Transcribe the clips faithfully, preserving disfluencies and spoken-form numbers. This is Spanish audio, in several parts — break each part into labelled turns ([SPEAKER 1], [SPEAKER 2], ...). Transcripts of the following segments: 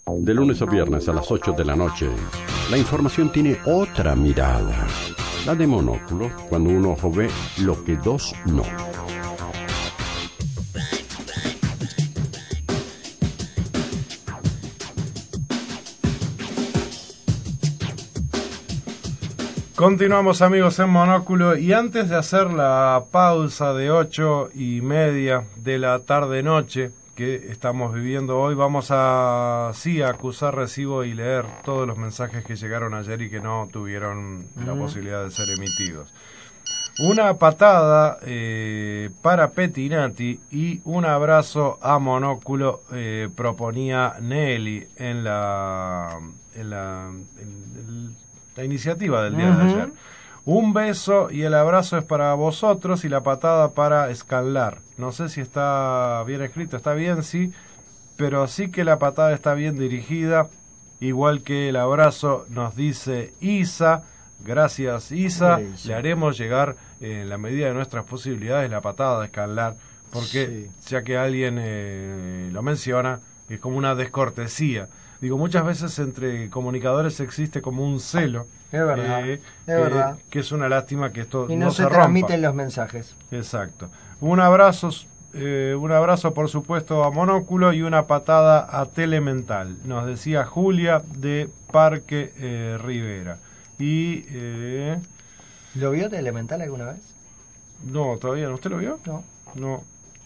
[SPEAKER 1] De lunes a viernes a las ocho de la noche, la información tiene otra mirada. La de Monóculo, cuando un ojo ve lo que dos no.
[SPEAKER 2] Continuamos, amigos, en Monóculo, y antes de hacer la pausa de ocho y media de la tarde-noche que estamos viviendo hoy, vamos a, sí, a acusar recibo y leer todos los mensajes que llegaron ayer y que no tuvieron uh-huh. la posibilidad de ser emitidos. Una patada eh, para Pettinati y un abrazo a Monóculo, eh, proponía Nelly en la... En la en el, la iniciativa del día uh-huh. de ayer. Un beso y el abrazo es para vosotros y la patada para Scanlar. No sé si está bien escrito, está bien, sí, pero sí que la patada está bien dirigida, igual que el abrazo, nos dice Isa. Gracias, Isa. Sí, le haremos llegar, eh, en la medida de nuestras posibilidades, la patada de Scanlar, porque sí. ya que alguien eh, lo menciona, es como una descortesía. Digo, muchas veces entre comunicadores existe como un celo.
[SPEAKER 3] Es verdad,
[SPEAKER 2] eh,
[SPEAKER 3] es
[SPEAKER 2] que,
[SPEAKER 3] verdad.
[SPEAKER 2] Que es una lástima que esto
[SPEAKER 3] y no,
[SPEAKER 2] no
[SPEAKER 3] se,
[SPEAKER 2] se
[SPEAKER 3] transmiten
[SPEAKER 2] rompa.
[SPEAKER 3] Los mensajes.
[SPEAKER 2] Exacto. Un abrazo, eh, un abrazo por supuesto a Monóculo y una patada a Telemental. Nos decía Julia de Parque eh, Rivera. Y eh,
[SPEAKER 3] ¿lo vio Telemental alguna vez?
[SPEAKER 2] No, todavía no. ¿Usted lo vio?
[SPEAKER 3] No.
[SPEAKER 2] No.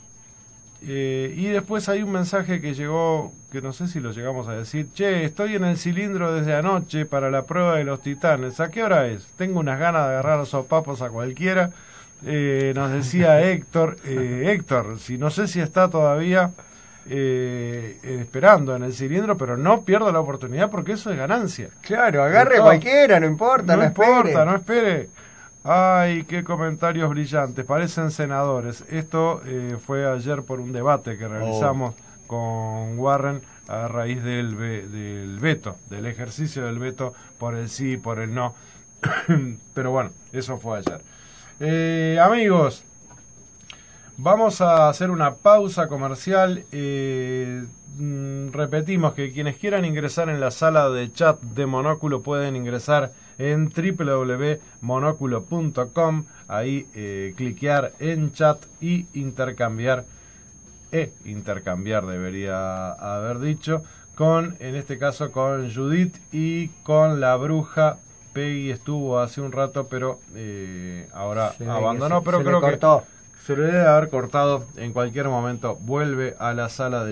[SPEAKER 2] Eh, y después hay un mensaje que llegó, que no sé si lo llegamos a decir. Che, estoy en el cilindro desde anoche para la prueba de los titanes. ¿A qué hora es? Tengo unas ganas de agarrar a sopapos a cualquiera. Eh, nos decía Héctor. Eh, Héctor, si no sé si está todavía eh, esperando en el cilindro, pero no pierda la oportunidad porque eso es ganancia.
[SPEAKER 3] Claro, agarre no, cualquiera, no importa, no,
[SPEAKER 2] no importa,
[SPEAKER 3] espere.
[SPEAKER 2] no espere. Ay, qué comentarios brillantes, parecen senadores. Esto eh, fue ayer por un debate que realizamos oh. con Warren a raíz del, ve, del veto, del ejercicio del veto por el sí y por el no. Pero bueno, eso fue ayer. Eh, amigos, vamos a hacer una pausa comercial. Eh, mm, repetimos que quienes quieran ingresar en la sala de chat de Monóculo pueden ingresar en doble u doble u doble u punto monóculo punto com, ahí eh, cliquear en chat y intercambiar, e intercambiar debería haber dicho, con, en este caso con Judith y con la bruja. Peggy estuvo hace un rato, pero eh, ahora se abandonó, se, pero
[SPEAKER 3] se
[SPEAKER 2] creo
[SPEAKER 3] que se le debe
[SPEAKER 2] haber cortado en cualquier momento, vuelve a la sala de